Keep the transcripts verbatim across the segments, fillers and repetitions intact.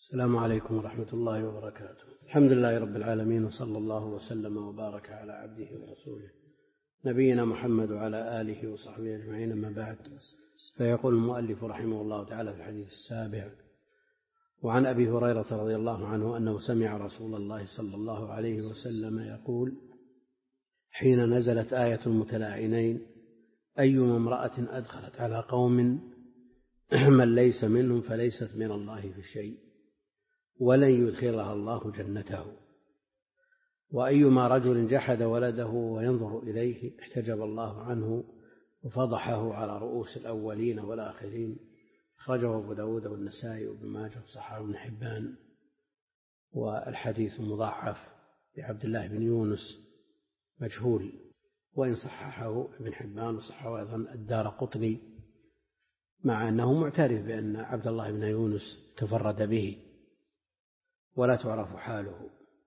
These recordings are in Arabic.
السلام عليكم ورحمة الله وبركاته. الحمد لله رب العالمين، وصلى الله وسلم وبارك على عبده ورسوله نبينا محمد وعلى آله وصحبه أجمعين، أما بعد. فيقول المؤلف رحمه الله تعالى في الحديث السابع: وعن أبي هريرة رضي الله عنه أنه سمع رسول الله صلى الله عليه وسلم يقول: حين نزلت آية المتلاعنين أيما امرأة أدخلت على قوم من ليس منهم فليست من الله في شيء ولن يدخلها الله جنته، وأيما رجل جحد ولده وينظر إليه احتجب الله عنه وفضحه على رؤوس الأولين والآخرين. أخرجه أبو داود والنسائي وابن ماجه وصححه ابن حبان. والحديث مضاعف لعبد الله بن يونس مجهول، وإن صححه ابن حبان وصححه أيضا الدارقطني، مع أنه معترف بأن عبد الله بن يونس تفرد به ولا تعرف حاله.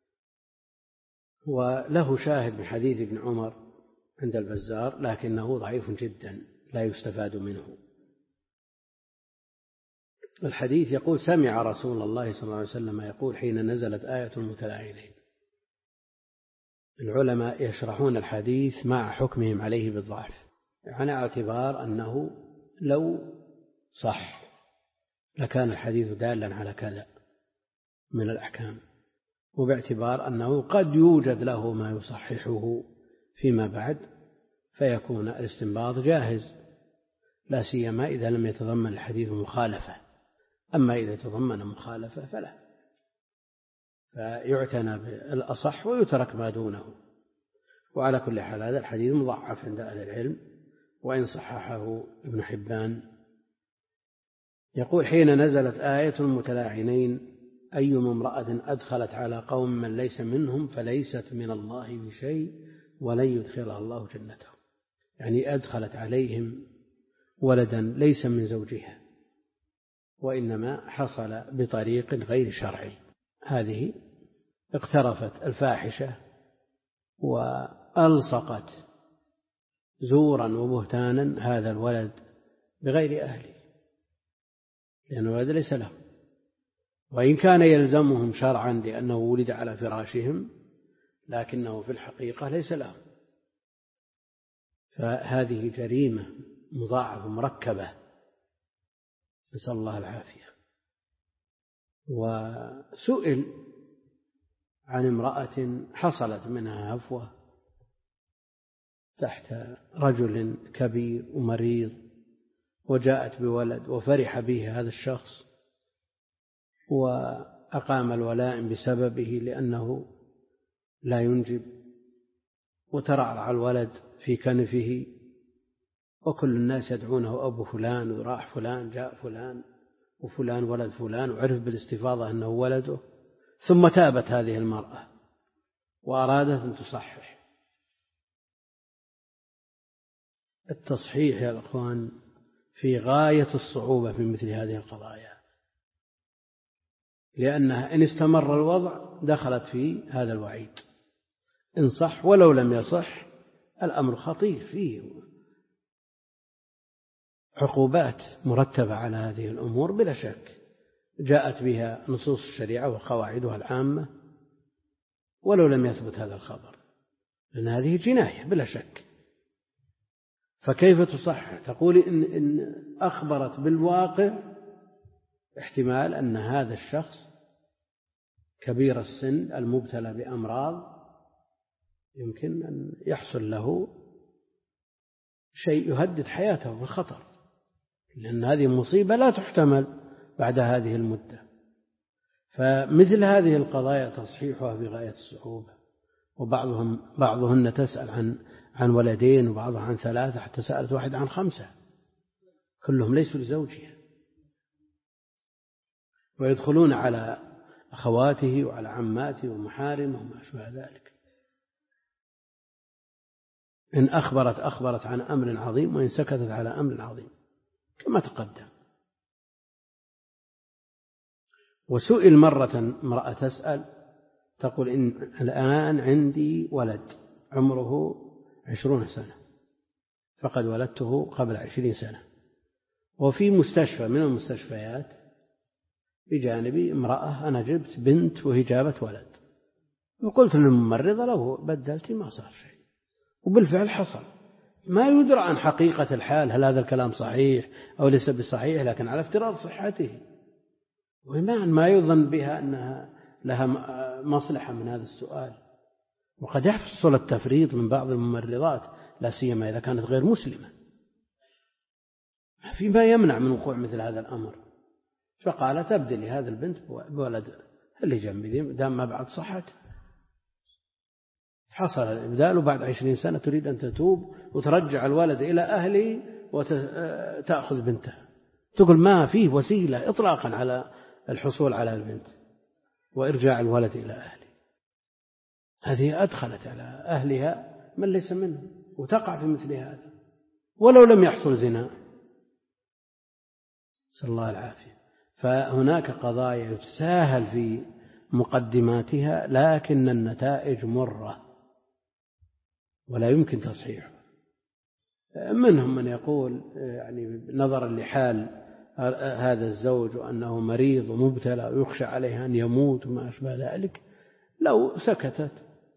وله شاهد من حديث ابن عمر عند البزار، لكنه ضعيف جدا لا يستفاد منه. الحديث يقول: سمع رسول الله صلى الله عليه وسلم يقول حين نزلت آية المتلاعنين. العلماء يشرحون الحديث مع حكمهم عليه بالضعف، على اعتبار أنه لو صح لكان الحديث دالا على كذا من الأحكام، وباعتبار أنه قد يوجد له ما يصححه فيما بعد فيكون الاستنباط جاهز، لا سيما إذا لم يتضمن الحديث مخالفة. أما إذا تضمن مخالفة فلا، فيعتنى بالأصح ويترك ما دونه. وعلى كل حال هذا الحديث مضعف عند أهل العلم، وإن صححه ابن حبان. يقول: حين نزلت آية المتلاعنين أيما امرأة أدخلت على قوم من ليس منهم فليست من الله بشيء ولن يدخلها الله جنته، يعني أدخلت عليهم ولدا ليس من زوجها، وإنما حصل بطريق غير شرعي. هذه اقترفت الفاحشة وألصقت زورا وبهتانا هذا الولد بغير أهله، لأن الولد ليس له، وإن كان يلزمهم شرعا لأنه ولد على فراشهم، لكنه في الحقيقة ليس له. فهذه جريمة مضاعفة مركبة، نسأل الله العافية. وسئل عن امرأة حصلت منها هفوة تحت رجل كبير ومريض، وجاءت بولد وفرح به هذا الشخص وأقام الولاء بسببه لأنه لا ينجب، وترعرع الولد في كنفه، وكل الناس يدعونه أبو فلان، وراح فلان جاء فلان وفلان ولد فلان، وعرف بالاستفاضة أنه ولده. ثم تابت هذه المرأة وأرادت أن تصحح. التصحيح يا أخوان في غاية الصعوبة في مثل هذه القضايا، لأنها إن استمر الوضع دخلت في هذا الوعيد. إن صح ولو لم يصح الأمر خطير، فيه عقوبات مرتبة على هذه الأمور بلا شك، جاءت بها نصوص الشريعة وقواعدها العامة، ولو لم يثبت هذا الخبر، لأن هذه جناية بلا شك. فكيف تصحح؟ تقول إن, إن أخبرت بالواقع، احتمال أن هذا الشخص كبير السن المبتلى بأمراض يمكن أن يحصل له شيء يهدد حياته بالخطر، لأن هذه مصيبة لا تحتمل بعد هذه المدة. فمثل هذه القضايا تصحيحها في غاية الصعوبة. وبعضهم بعضهن تسأل عن عن ولدين، وبعضها عن ثلاثة، حتى سألت واحد عن خمسة، كلهم ليسوا لزوجها، ويدخلون على أخواته وعلى عماته ومحارمه وما أشبه ذلك. إن أخبرت أخبرت عن أمر عظيم، وإن سكتت على أمر عظيم كما تقدم. وسئل مرة امرأة تسأل تقول: إن الآن عندي ولد عمره عشرون سنة، فقد ولدته قبل عشرين سنة، وفي مستشفى من المستشفيات بجانبي امرأة أنا جبت بنت وهي جابت ولد، وقلت للممرضة لو بدلتي ما صار شيء، وبالفعل حصل. ما يدرى عن حقيقة الحال هل هذا الكلام صحيح أو ليس بصحيح، لكن على افتراض صحته، وما ما يظن بها أنها لها مصلحة من هذا السؤال. وقد يحصل التفريط من بعض الممرضات، لا سيما إذا كانت غير مسلمة، فيما يمنع من وقوع مثل هذا الأمر. فقالت أبدلي هذا البنت بولد اللي جنبي دام ما بعد صحت. حصل الإبدال، وبعد عشرين سنة تريد أن تتوب وترجع الولد إلى أهله وتأخذ بنته، تقول ما فيه وسيلة إطلاقا على الحصول على البنت وإرجاع الولد إلى أهله. هذه أدخلت على أهلها من ليس منه، وتقع في مثل هذا ولو لم يحصل زنا، نسأل الله العافية. فهناك قضايا يتساهل في مقدماتها، لكن النتائج مرة ولا يمكن تصحيحها. منهم من يقول يعني نظرا لحال هذا الزوج وأنه مريض ومبتلى ويخشى عليه أن يموت وما أشبه ذلك، لو سكتت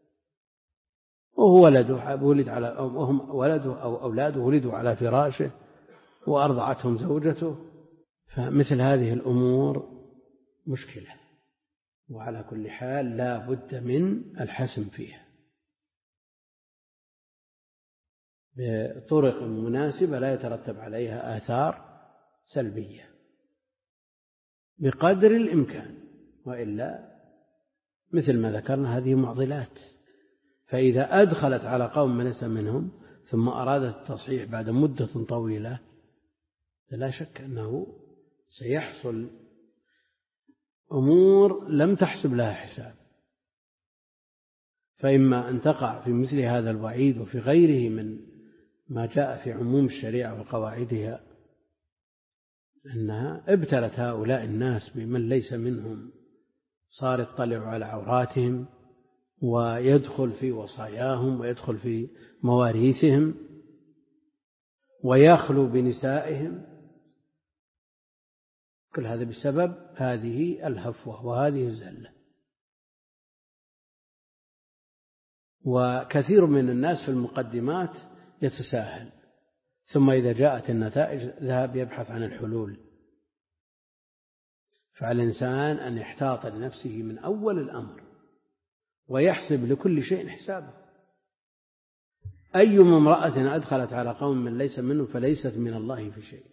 وهو ولده ولد على هم ولده أو أولاده ولدوا على فراشه وأرضعتهم زوجته، فمثل هذه الأمور مشكلة، وعلى كل حال لا بد من الحسم فيها بطرق مناسبة لا يترتب عليها آثار سلبية بقدر الإمكان، وإلا مثل ما ذكرنا هذه معضلات. فإذا أدخلت على قوم من ليس منهم ثم أرادت التصحيح بعد مدة طويلة، لا شك أنه سيحصل أمور لم تحسب لها حساب. فإما أن تقع في مثل هذا الوعيد وفي غيره من ما جاء في عموم الشريعة وقواعدها، أنها ابتلت هؤلاء الناس بمن ليس منهم، صار يطلع على عوراتهم ويدخل في وصاياهم ويدخل في مواريثهم ويخلو بنسائهم، كل هذا بسبب هذه الهفوة وهذه الزلة. وكثير من الناس في المقدمات يتساهل، ثم إذا جاءت النتائج ذهب يبحث عن الحلول. فعلى الإنسان أن يحتاط لنفسه من أول الأمر ويحسب لكل شيء حسابه. أي امرأة أدخلت على قوم من ليس منه فليست من الله في شيء،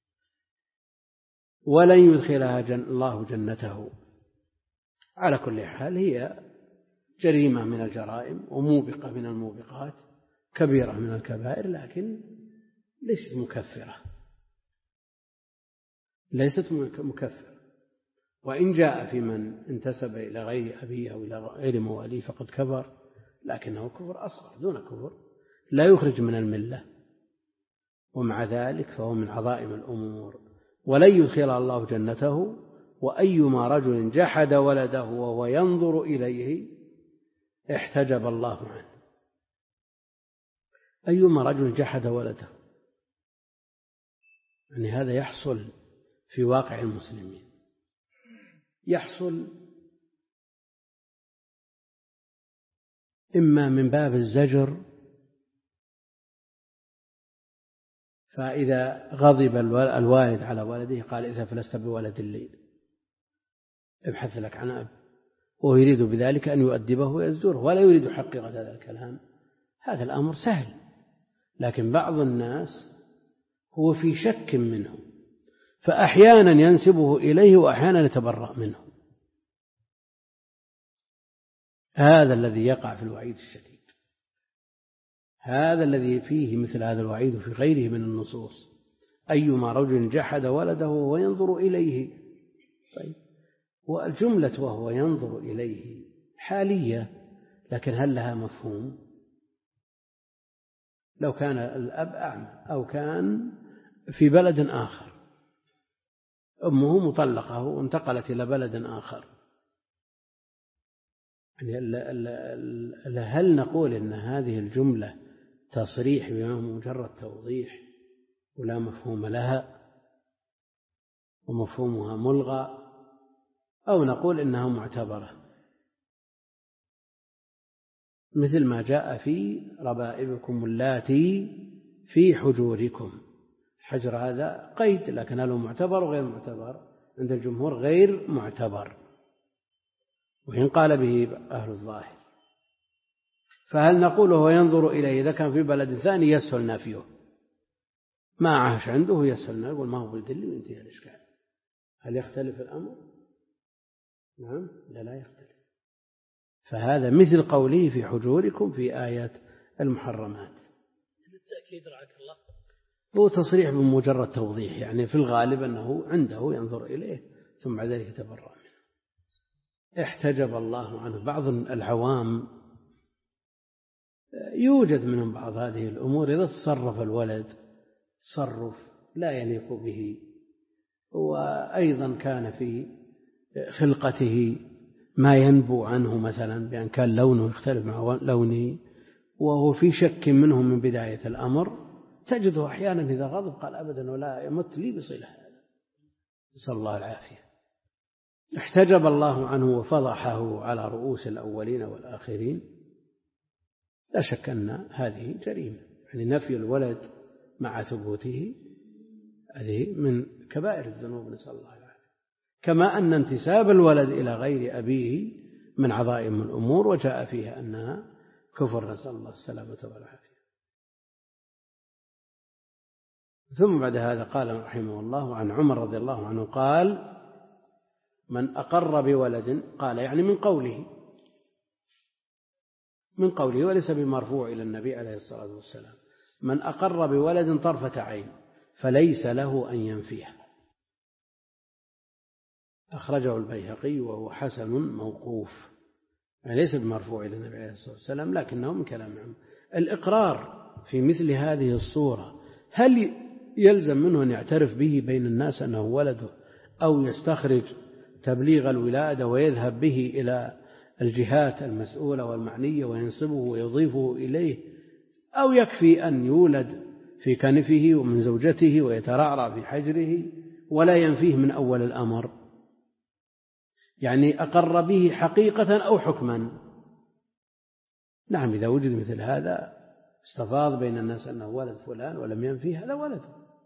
ولن يدخلها جن الله جنته. على كل حال هي جريمة من الجرائم وموبقة من الموبقات، كبيرة من الكبائر، لكن ليست مكفرة، ليست مكفرة. وإن جاء في من انتسب إلى غير أبيه أو إلى غير مواليه فقد كفر، لكنه كفر أصغر دون كفر لا يخرج من الملة، ومع ذلك فهو من عظائم الأمور. ولن يدخل الله جنته. وأيما رجل جحد ولده وهو ينظر إليه احتجب الله عنه. أيما رجل جحد ولده، يعني هذا يحصل في واقع المسلمين، يحصل إما من باب الزجر، فإذا غضب الوالد على ولده قال إذا فلست بولد الليل ابحث لك عن أب، وهو يريد بذلك أن يؤدبه ويزجره ولا يريد حقيقة هذا الكلام. هذا الأمر سهل، لكن بعض الناس هو في شك منه، فأحيانا ينسبه إليه وأحيانا يتبرأ منه. هذا الذي يقع في الوعيد الشديد، هذا الذي فيه مثل هذا الوعيد في غيره من النصوص. أيما رجل جحد ولده وهو ينظر إليه. طيب، والجملة وهو ينظر إليه حالية، لكن هل لها مفهوم؟ لو كان الأب أعمى أو كان في بلد آخر، أمه مطلقة وانتقلت إلى بلد آخر، يعني هل نقول إن هذه الجملة تصريح بما مجرد توضيح ولا مفهوم لها ومفهومها ملغى؟ أو نقول إنها معتبرة، مثل ما جاء في ربائبكم اللاتي في حجوركم. حجر هذا قيد، لكن هل هو معتبر وغير معتبر؟ عند الجمهور غير معتبر، وإن قال به أهل الظاهر. فهل نقول هو ينظر إليه إذا كان في بلد ثاني يسهل نفيه، ما عاش عنده يسهل نفيه، يقول ما هو بلدلي وينتهي الإشكال. هل يختلف الأمر؟ نعم، لا لا يختلف. فهذا مثل قوله في حجوركم في آيات المحرمات. بالتأكيد رعاك الله هو تصريح بمجرد توضيح، يعني في الغالب أنه عنده ينظر إليه ثم بعد ذلك يتبرأ منه. احتجب الله عنه. بعض العوام يوجد منهم بعض هذه الأمور إذا تصرف الولد تصرف لا يليق به، وأيضا كان في خلقته ما ينبو عنه، مثلا بأن كان لونه يختلف مع لونه، وهو في شك منه من بداية الأمر، تجده أحيانا إذا غضب قال أبدا ولا يمت لي بصلة هذا، نسأل الله العافية. احتجب الله عنه وفضحه على رؤوس الأولين والآخرين. لا شك أن هذه جريمة، يعني نفي الولد مع ثبوته هذه من كبائر الذنوب، نسأل الله العافية. كما أن انتساب الولد إلى غير أبيه من عظائم الأمور، وجاء فيها أنها كفر، نسأل الله السلامة والعافية. ثم بعد هذا قال رحمه الله عن عمر رضي الله عنه قال: من أقر بولد، قال يعني من قوله من قوله وليس بمرفوع إلى النبي عليه الصلاة والسلام، من أقر بولد طرفة عين فليس له أن ينفيه. أخرجه البيهقي وهو حسن موقوف، يعني ليس بمرفوع إلى النبي عليه الصلاة والسلام، لكنه من كلام عام. الإقرار في مثل هذه الصورة هل يلزم منه أن يعترف به بين الناس أنه ولده، أو يستخرج تبليغ الولادة ويذهب به إلى الجهات المسؤولة والمعنية وينصبه ويضيفه إليه، أو يكفي أن يولد في كنفه ومن زوجته ويترعرع في حجره ولا ينفيه من أول الأمر؟ يعني أقر به حقيقة أو حكما. نعم، إذا وجد مثل هذا استفاض بين الناس أنه ولد فلان ولم ينفيه، هذا ولد،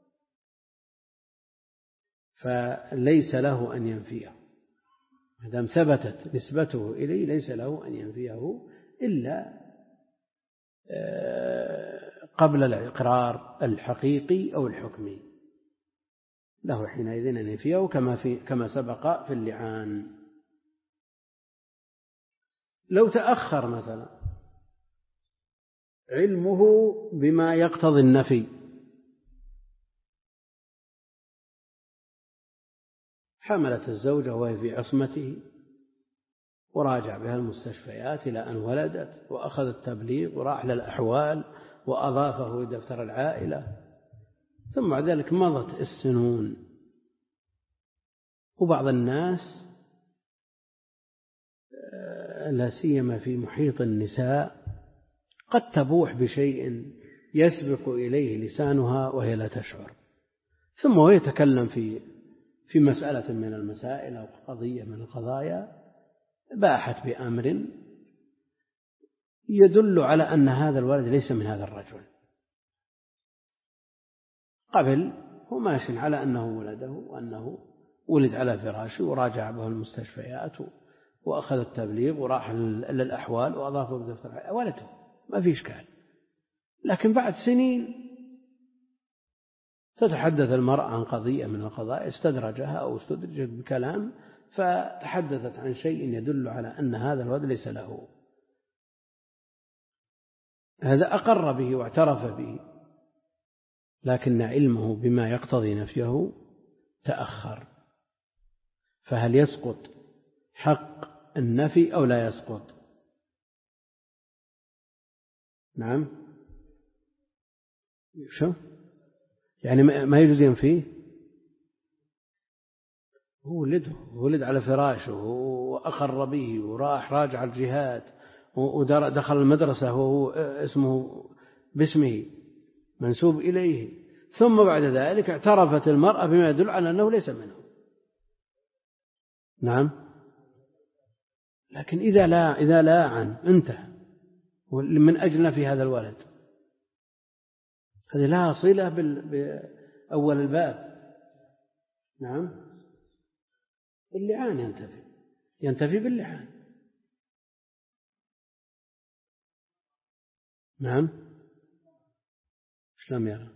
فليس له أن ينفيه ما دام ثبتت نسبته إليه، ليس له أن ينفيه إلا قبل الإقرار الحقيقي أو الحكمي، له حينئذ أن ينفيه كما في كما سبق في اللعان. لو تأخر مثلا علمه بما يقتضي النفي، حملت الزوجة وهي في عصمته وراجع بها المستشفيات إلى أن ولدت، وأخذ التبليغ وراح للأحوال وأضافه إلى دفتر العائلة، ثم بعد ذلك مضت السنون، وبعض الناس لا سيما في محيط النساء قد تبوح بشيء يسبق إليه لسانها وهي لا تشعر، ثم هو يتكلم في في مسألة من المسائل أو قضية من القضايا، باحت بأمر يدل على أن هذا الولد ليس من هذا الرجل. قبل هو ماشي على أنه ولده وأنه ولد على فراشه، وراجع به المستشفيات وأخذ التبليغ وراح للأحوال وأضافه بدفتر ولده، ما في إشكال. لكن بعد سنين تتحدث المرأة عن قضية من القضايا استدرجها أو استدرجت بكلام، فتحدثت عن شيء يدل على أن هذا الولد ليس له. هذا أقر به واعترف به، لكن علمه بما يقتضي نفيه تأخر، فهل يسقط حق النفي أو لا يسقط؟ نعم، شو يعني ما يجوز ينفيه؟ هو ولده ولد على فراشه وأقر به وراح راجع الجهات ودخل المدرسة وهو اسمه باسمه منسوب إليه، ثم بعد ذلك اعترفت المرأة بما يدل على أنه ليس منه. نعم، لكن إذا لا إذا لا عن انتهى من أجل في هذا الولد، هذه لها صلة بأول الباب. نعم، اللعان ينتفي ينتفي باللعان. نعم، شلون يرى؟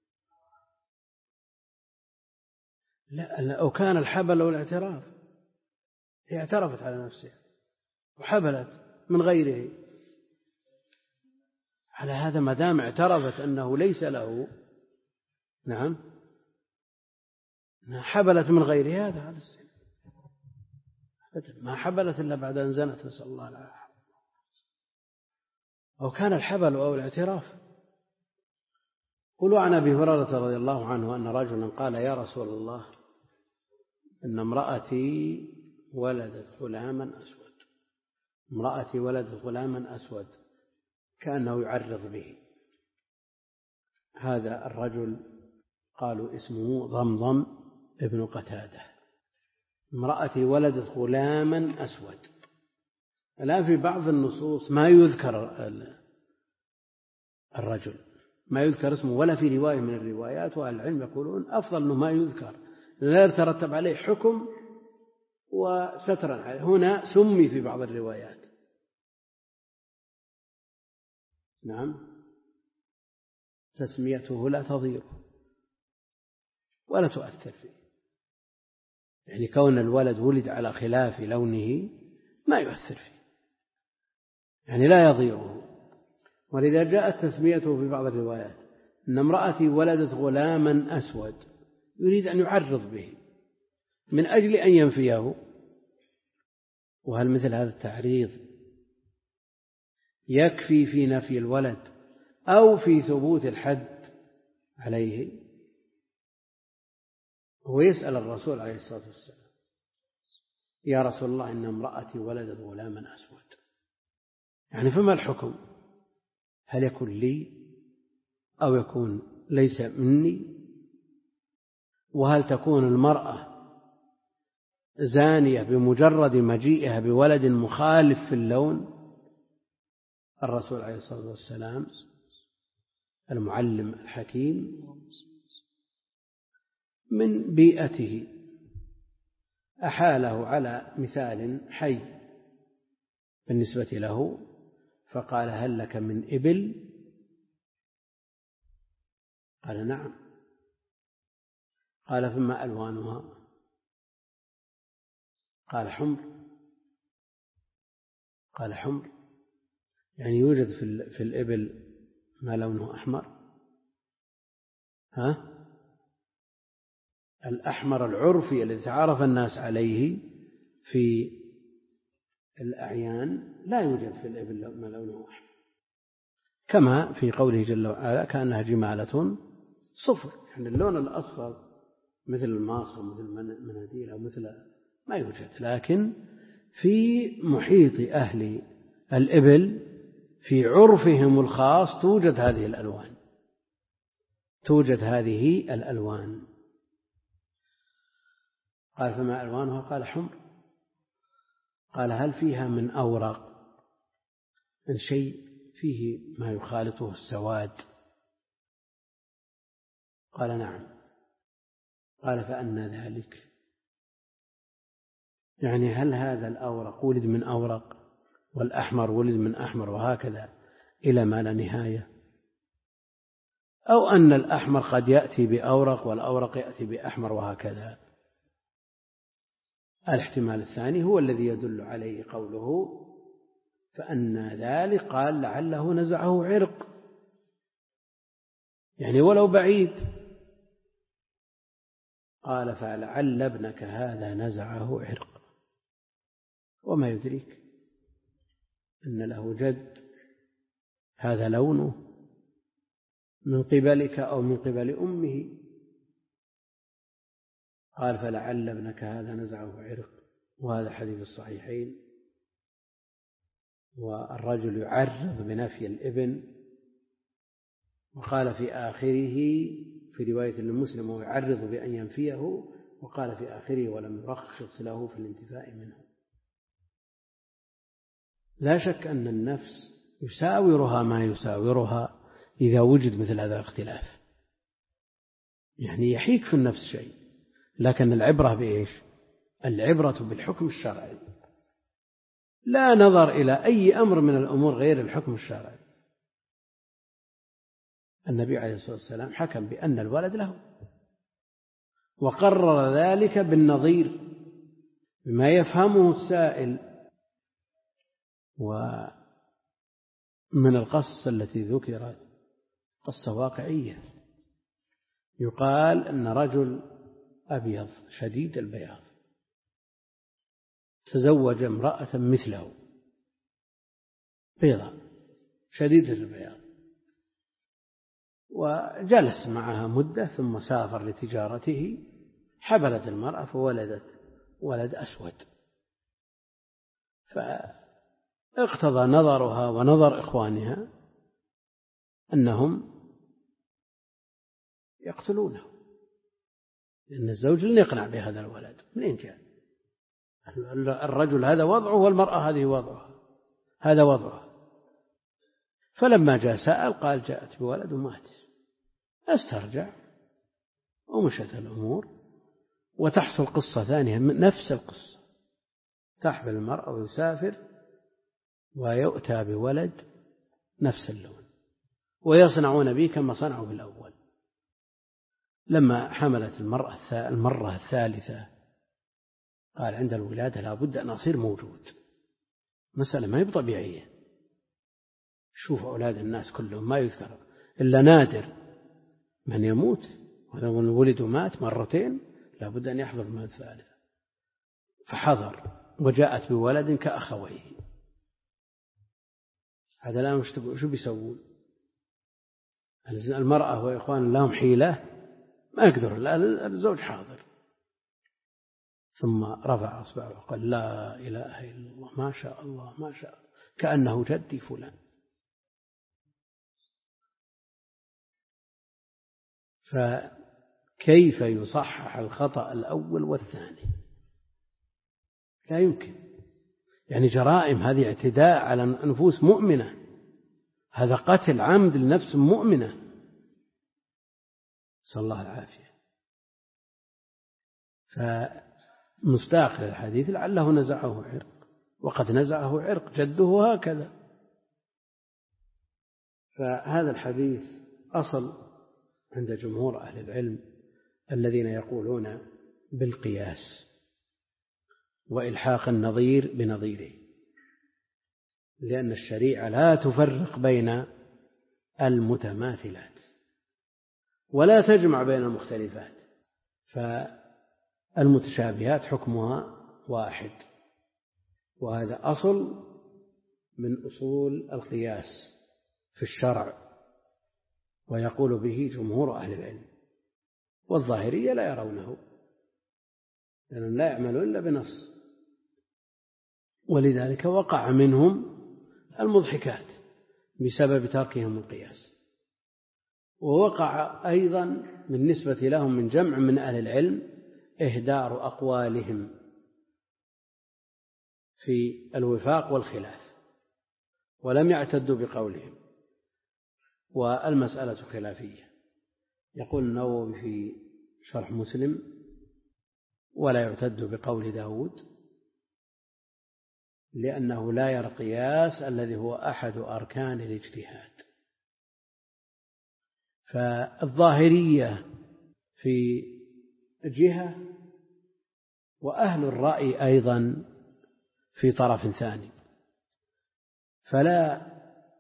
لا، أو كان الحبل أو الاعتراف، هي اعترفت على نفسها وحبلت من غيره، على هذا ما دام اعترفت أنه ليس له، نعم، حبلت من غيره، هذا هذا السن ما حبلت إلا بعد أن زنت، نسأل الله العافية. أو كان الحبل أو الاعتراف. قلوا عن أبي هريرة رضي الله عنه أن رجلا قال: يا رسول الله، إن امرأتي ولدت غلاما أسود امرأتي ولدت غلاما أسود كأنه يعرض به. هذا الرجل قالوا اسمه ضمضم ابن قتادة. امرأتي ولدت غلاما أسود. الآن في بعض النصوص ما يذكر الرجل، ما يذكر اسمه ولا في رواية من الروايات، وأهل العلم يقولون أفضل أنه ما يذكر لا يترتب عليه حكم وسترا عليه. هنا سمي في بعض الروايات. نعم، تسميته لا تضيره ولا تؤثر فيه، يعني كون الولد ولد على خلاف لونه ما يؤثر فيه، يعني لا يضيره. ولذا جاءت تسميته في بعض الروايات: إن امرأتي ولدت غلاما أسود، يريد أن يعرض به من أجل أن ينفيه. وهل مثل هذا التعريض يكفي في نفي الولد أو في ثبوت الحد عليه؟ هو يسأل الرسول عليه الصلاة والسلام: يا رسول الله، إن امرأتي ولدت غلاما أسود، يعني فما الحكم؟ هل يكون لي أو يكون ليس مني؟ وهل تكون المرأة زانية بمجرد مجيئها بولد مخالف في اللون؟ الرسول عليه الصلاة والسلام المعلم الحكيم من بيئته أحاله على مثال حي بالنسبة له، فقال: هل لك من إبل؟ قال: نعم. قال: فما ألوانها؟ قال: حمر. قال: حمر، يعني يوجد في الإبل ما لونه أحمر؟ ها؟ الأحمر العرفي الذي تعرف الناس عليه في الأعيان لا يوجد في الإبل ما لونه أحمر، كما في قوله جل وعلا: كأنها جمالة صفر، يعني اللون الأصفر مثل الماصة مثل المناديل أو مثل ما يوجد. لكن في محيط أهل الإبل في عرفهم الخاص توجد هذه الألوان توجد هذه الألوان قال: فما ألوانها؟ قال: حمر. قال: هل فيها من أورق، من شيء فيه ما يخالطه السواد؟ قال: نعم. قال: فأنى ذلك؟ يعني هل هذا الأورق ولد من أورق والأحمر ولد من أحمر وهكذا إلى ما لا نهاية، أو أن الأحمر قد يأتي بأورق والأورق يأتي بأحمر وهكذا؟ الاحتمال الثاني هو الذي يدل عليه قوله: فأنى ذلك. قال: لعله نزعه عرق، يعني ولو بعيد. قال: فلعل ابنك هذا نزعه عرق، وما يدريك أن له جد هذا لونه من قبلك أو من قبل أمه. قال: فلعل ابنك هذا نزعه عرق. وهذا حديث الصحيحين. والرجل يعرض بنفي الابن، وقال في آخره في رواية لمسلم: ويعرض بأن ينفيه، وقال في آخره: ولم يرخص له في الانتفاء منه. لا شك أن النفس يساورها ما يساورها إذا وجد مثل هذا الاختلاف، يعني يحيك في النفس شيء، لكن العبرة بإيش؟ العبرة بالحكم الشرعي، لا نظر إلى أي أمر من الأمور غير الحكم الشرعي. النبي عليه الصلاة والسلام حكم بأن الولد له، وقرر ذلك بالنظير بما يفهمه السائل. ومن القصة التي ذكرت قصة واقعية، يقال أن رجل أبيض شديد البياض تزوج امرأة مثله بيضاء شديدة البياض، وجلس معها مدة ثم سافر لتجارته، حبلت المرأة فولدت ولد أسود، فاقتضى نظرها ونظر إخوانها أنهم يقتلونه، لأن الزوج لن يقنع بهذا الولد، منين جاء؟ الرجل هذا وضعه والمرأة هذه وضعها، هذا وضعها. فلما جاء سأل قال جاءت بولد ومات. استرجع ومشت الأمور، وتحصل قصة ثانية من نفس القصة، تحمل المرأة ويسافر ويؤتى بولد نفس اللون، ويصنعون به كما صنعوا بالأول. لما حملت المرأة المرة الثالثة قال عند الولادة لا بد أن أصير موجود، مسألة ما هي طبيعية. شوف أولاد الناس كلهم ما يذكر إلا نادر من يموت، ولو ولد ومات مرتين لا بد أن يحضر المرة الثالثة، فحضر وجاءت بولد كأخويه. هذا الآن شو بيسوون؟ المرأة وإخوان لهم حيلة ما يقدر، الزوج حاضر. ثم رفع أصبعه وقال لا إله إلا الله ما شاء الله ما شاء الله، كأنه جدي فلان. فكيف يصحح الخطأ الأول والثاني؟ لا يمكن. يعني جرائم هذه اعتداء على نفوس مؤمنة، هذا قتل عمد لنفس مؤمنة، صلى الله العافية. فمستاق للحديث لعله نزعه عرق، وقد نزعه عرق جده هكذا. فهذا الحديث أصل عند جمهور أهل العلم الذين يقولون بالقياس وإلحاق النظير بنظيره، لأن الشريعة لا تفرق بين المتماثلات ولا تجمع بين المختلفات، فالمتشابهات حكمها واحد، وهذا أصل من أصول القياس في الشرع، ويقول به جمهور أهل العلم. والظاهرية لا يرونه، لأنهم لا يعملون إلا بنص، ولذلك وقع منهم المضحكات بسبب تركهم القياس. ووقع أيضا بالنسبة لهم من جمع من أهل العلم إهدار أقوالهم في الوفاق والخلاف، ولم يعتدوا بقولهم، والمسألة خلافية. يقول النووي في شرح مسلم ولا يعتد بقول داود، لأنه لا يرى القياس الذي هو أحد أركان الاجتهاد. فالظاهرية في جهة، وأهل الرأي أيضا في طرف ثاني، فلا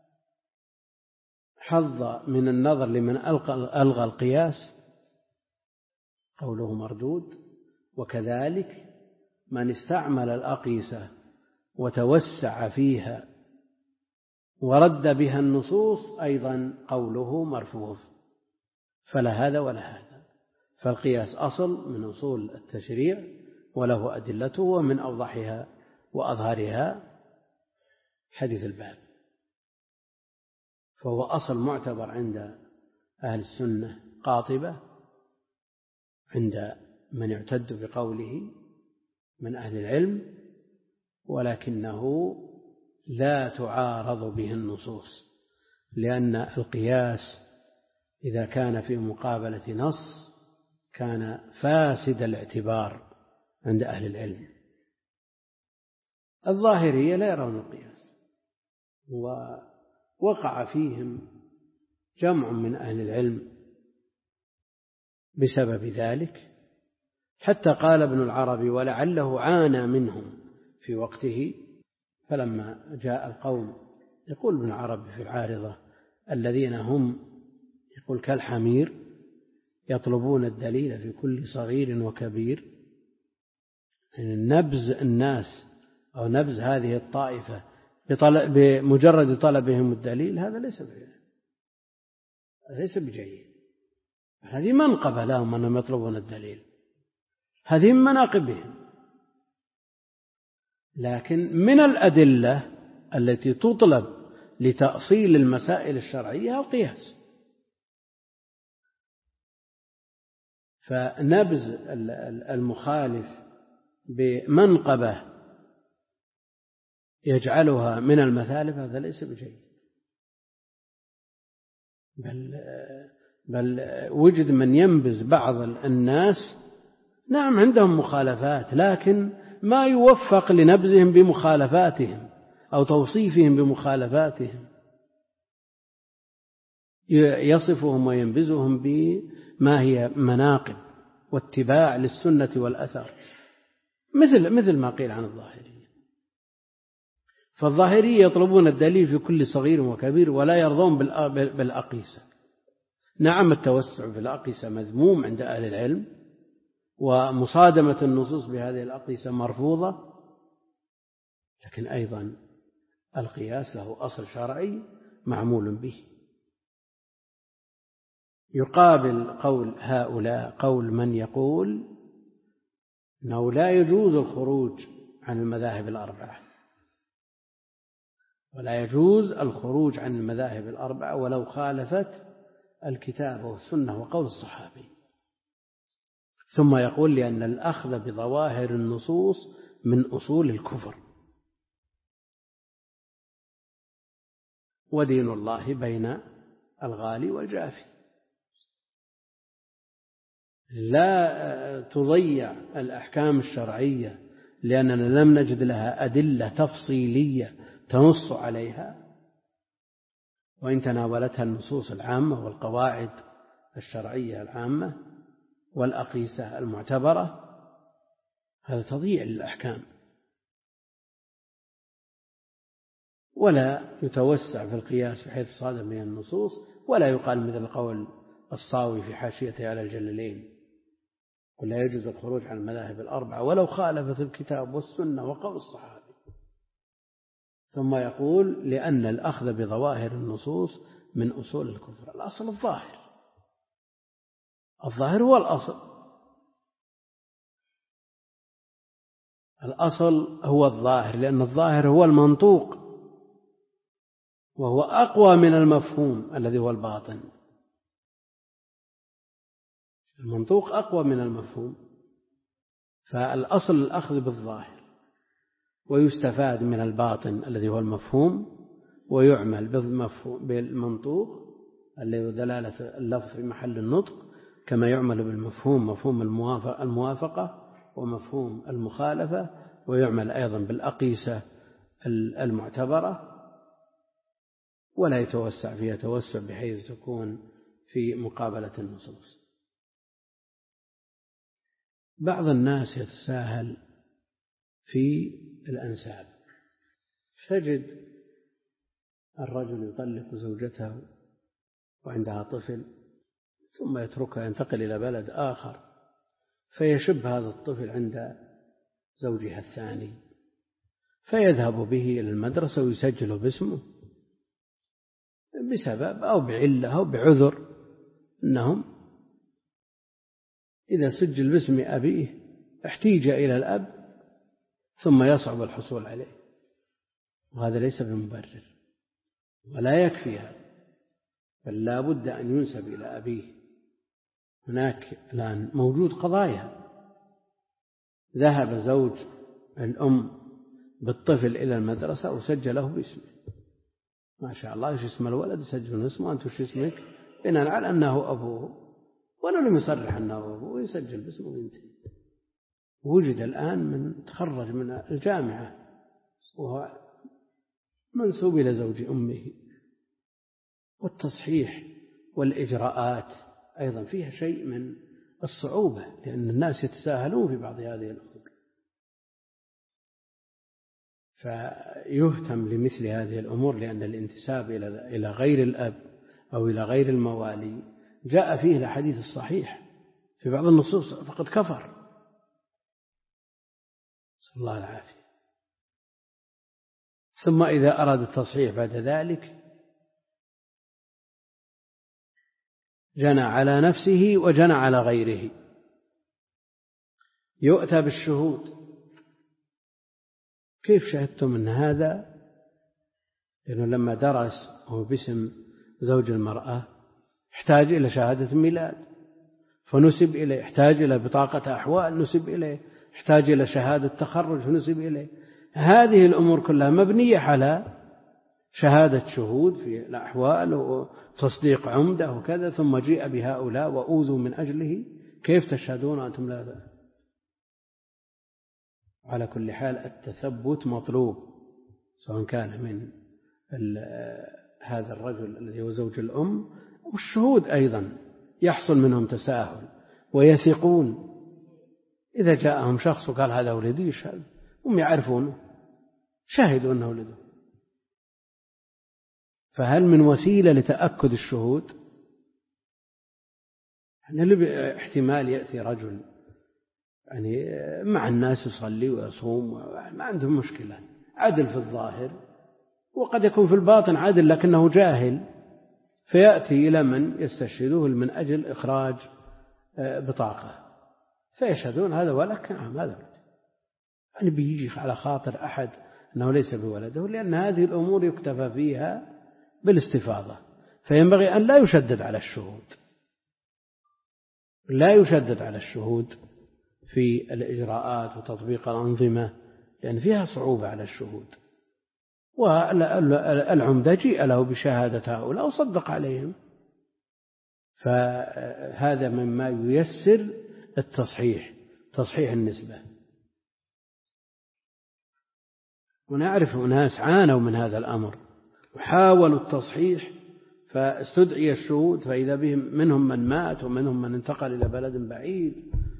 حظ من النظر لمن ألغى القياس، قوله مردود. وكذلك من استعمل الأقيسة وتوسع فيها ورد بها النصوص أيضا قوله مرفوض، فلا هذا ولا هذا. فالقياس أصل من أصول التشريع وله أدلته، ومن أوضحها وأظهرها حديث الباب، فهو أصل معتبر عند أهل السنة قاطبة، عند من يعتد بقوله من أهل العلم، ولكنه لا تعارض به النصوص، لأن القياس إذا كان في مقابلة نص كان فاسد الاعتبار عند أهل العلم. الظاهرية لا يرون القياس، ووقع فيهم جمع من أهل العلم بسبب ذلك، حتى قال ابن العربي ولعله عانى منهم في وقته، فلما جاء القوم يقول ابن العربي في العارضة الذين هم يقول كالحمير يطلبون الدليل في كل صغير وكبير، يعني نبذ الناس أو نبذ هذه الطائفة بمجرد طلبهم الدليل هذا ليس بجيد، ليس بجيد. هذه منقبة لهم أنهم يطلبون الدليل، هذه من مناقبهم. لكن من الأدلة التي تطلب لتأصيل المسائل الشرعية القياس، فنبذ المخالف بمنقبة يجعلها من المثالب هذا ليس بجيد، بل, بل وجد من ينبذ بعض الناس نعم عندهم مخالفات، لكن ما يوفق لنبذهم بمخالفاتهم أو توصيفهم بمخالفاتهم، يصفهم وينبذهم بما هي مناقب واتباع للسنة والأثر، مثل مثل ما قيل عن الظاهرية. فالظاهرية يطلبون الدليل في كل صغير وكبير ولا يرضون بالأقيسة. نعم التوسع في الأقيسة مذموم عند أهل العلم، ومصادمة النصوص بهذه الأقيسة مرفوضة، لكن أيضا القياس له أصل شرعي معمول به. يقابل قول هؤلاء قول من يقول أنه لا يجوز الخروج عن المذاهب الأربعة، ولا يجوز الخروج عن المذاهب الأربعة ولو خالفت الكتاب والسنة وقول الصحابي. ثم يقول لأن الأخذ بظواهر النصوص من أصول الكفر، ودين الله بين الغالي والجافي. لا تضيع الأحكام الشرعية لأننا لم نجد لها أدلة تفصيلية تنص عليها، وإن تناولتها النصوص العامة والقواعد الشرعية العامة والأقيسة المعتبرة، هذا تضييع للأحكام. ولا يتوسع في القياس بحيث صادم من النصوص، ولا يقال مثل قول الصاوي في حاشيته على الجلالين ولا يجوز الخروج عن المذاهب الأربعة ولو خالفت الكتاب والسنة وقول الصحابي. ثم يقول لأن الأخذ بظواهر النصوص من أصول الكفر. الأصل الظاهر، الظاهر هو الأصل، الأصل هو الظاهر، لأن الظاهر هو المنطوق وهو أقوى من المفهوم الذي هو الباطن. المنطوق أقوى من المفهوم، فالأصل الأخذ بالظاهر، ويستفاد من الباطن الذي هو المفهوم، ويعمل بالمنطوق الذي هو دلالة اللفظ في محل النطق، كما يعمل بالمفهوم مفهوم الموافقة ومفهوم المخالفة، ويعمل أيضا بالأقيسة المعتبرة، ولا يتوسع فيها توسع بحيث تكون في مقابلة النصوص. بعض الناس يتساهل في الأنساب، تجد الرجل يطلق زوجته وعندها طفل ثم يتركها ينتقل إلى بلد آخر، فيشب هذا الطفل عند زوجها الثاني، فيذهب به إلى المدرسة ويسجله باسمه بسبب أو بعلة أو بعذر، أنهم إذا سجل باسم أبيه احتيج إلى الأب ثم يصعب الحصول عليه، وهذا ليس بمبرر ولا يكفي هذا، بل لا بد أن ينسب إلى أبيه. هناك الآن موجود قضايا، ذهب زوج الأم بالطفل إلى المدرسة وسجله باسمه، ما شاء الله إيش اسم الولد يسجل اسمه، أنت وش اسمك، بناء على أنه أبوه، ولو لم يصرح أنه أبوه يسجل باسمه وينتهي. وجد الآن من تخرج من الجامعة وهو منسوب إلى زوج أمه. والتصحيح والإجراءات أيضا فيها شيء من الصعوبة، لأن الناس يتساهلون في بعض هذه الأمور، فيهتم لمثل هذه الأمور، لأن الانتساب إلى غير الأب أو إلى غير الموالي جاء فيه الحديث الصحيح في بعض النصوص فقد كفر، صلى الله العافية. ثم إذا أراد التصحيح بعد ذلك جنى على نفسه وجنى على غيره. يؤتى بالشهود، كيف شهدتم من هذا؟ لأنه لما درس هو باسم زوج المرأة احتاج إلى شهادة ميلاد فنسب إليه، احتاج إلى بطاقة أحوال نسب إليه، احتاج إلى شهادة تخرج فنسب إليه. هذه الأمور كلها مبنية على شهادة شهود في الأحوال وتصديق عمدة وكذا، ثم جيء بهؤلاء وأوذوا من أجله. كيف تشهدون أنتم لا بأس؟ على كل حال التثبت مطلوب، سواء كان من هذا الرجل الذي هو زوج الأم، والشهود أيضا يحصل منهم تساهل ويثقون. إذا جاءهم شخص وقال هذا ولدي يشهد، هم يعرفونه شهدوا أنه ولده. فهل من وسيلة لتأكد الشهود؟ يعني احتمال يأتي رجل يعني مع الناس يصلي ويصوم ما عندهم مشكلة، عدل في الظاهر، وقد يكون في الباطن عدل لكنه جاهل، فيأتي إلى من يستشهدوه من أجل إخراج بطاقة فيشهدون هذا ولك، نعم هذا ولد. يعني بيجي على خاطر أحد أنه ليس بولده، لأن هذه الأمور يكتفى فيها بالاستفاضة، فينبغي أن لا يشدد على الشهود، لا يشدد على الشهود في الإجراءات وتطبيق الأنظمة، لأن فيها صعوبة على الشهود. والعمدة جيء له بشهادة هؤلاء وصدق عليهم، فهذا مما ييسر التصحيح، تصحيح النسبة. ونعرف ناس عانوا من هذا الأمر وحاولوا التصحيح فاستدعي الشهود فإذا بهم منهم من مات ومنهم من انتقل إلى بلد بعيد،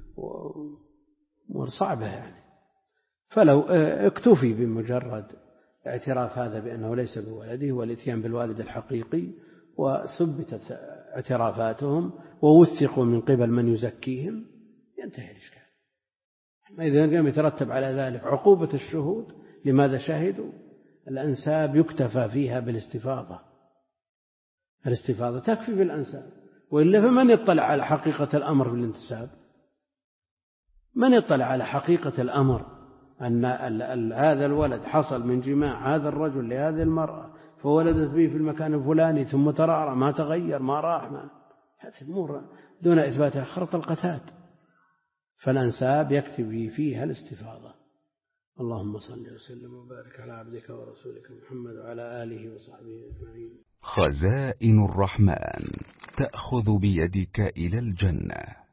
وصعبة يعني. فلو اكتفي بمجرد اعتراف هذا بأنه ليس بولده والاتيان بالوالد الحقيقي وثبتت اعترافاتهم ووثقوا من قبل من يزكيهم ينتهي الإشكال. إذا قام يترتب على ذلك عقوبة الشهود لماذا شهدوا، الأنساب يكتفى فيها بالاستفاضة، الاستفاضة تكفي بالأنساب، وإلا فمن يطلع على حقيقة الأمر في الانتساب؟ من يطلع على حقيقة الأمر أن هذا الولد حصل من جماع هذا الرجل لهذه المرأة فولدت به في المكان الفلاني ثم ترعرع ما تغير ما راح ما، هذه الأمور دون إثباتها خرط القتاد. فالأنساب يكتفي فيها الاستفاضة. اللهم صل وسلم وبارك على عبدك ورسولك محمد وعلى آله وصحبه أجمعين. خزائن الرحمن تأخذ بيدك إلى الجنة.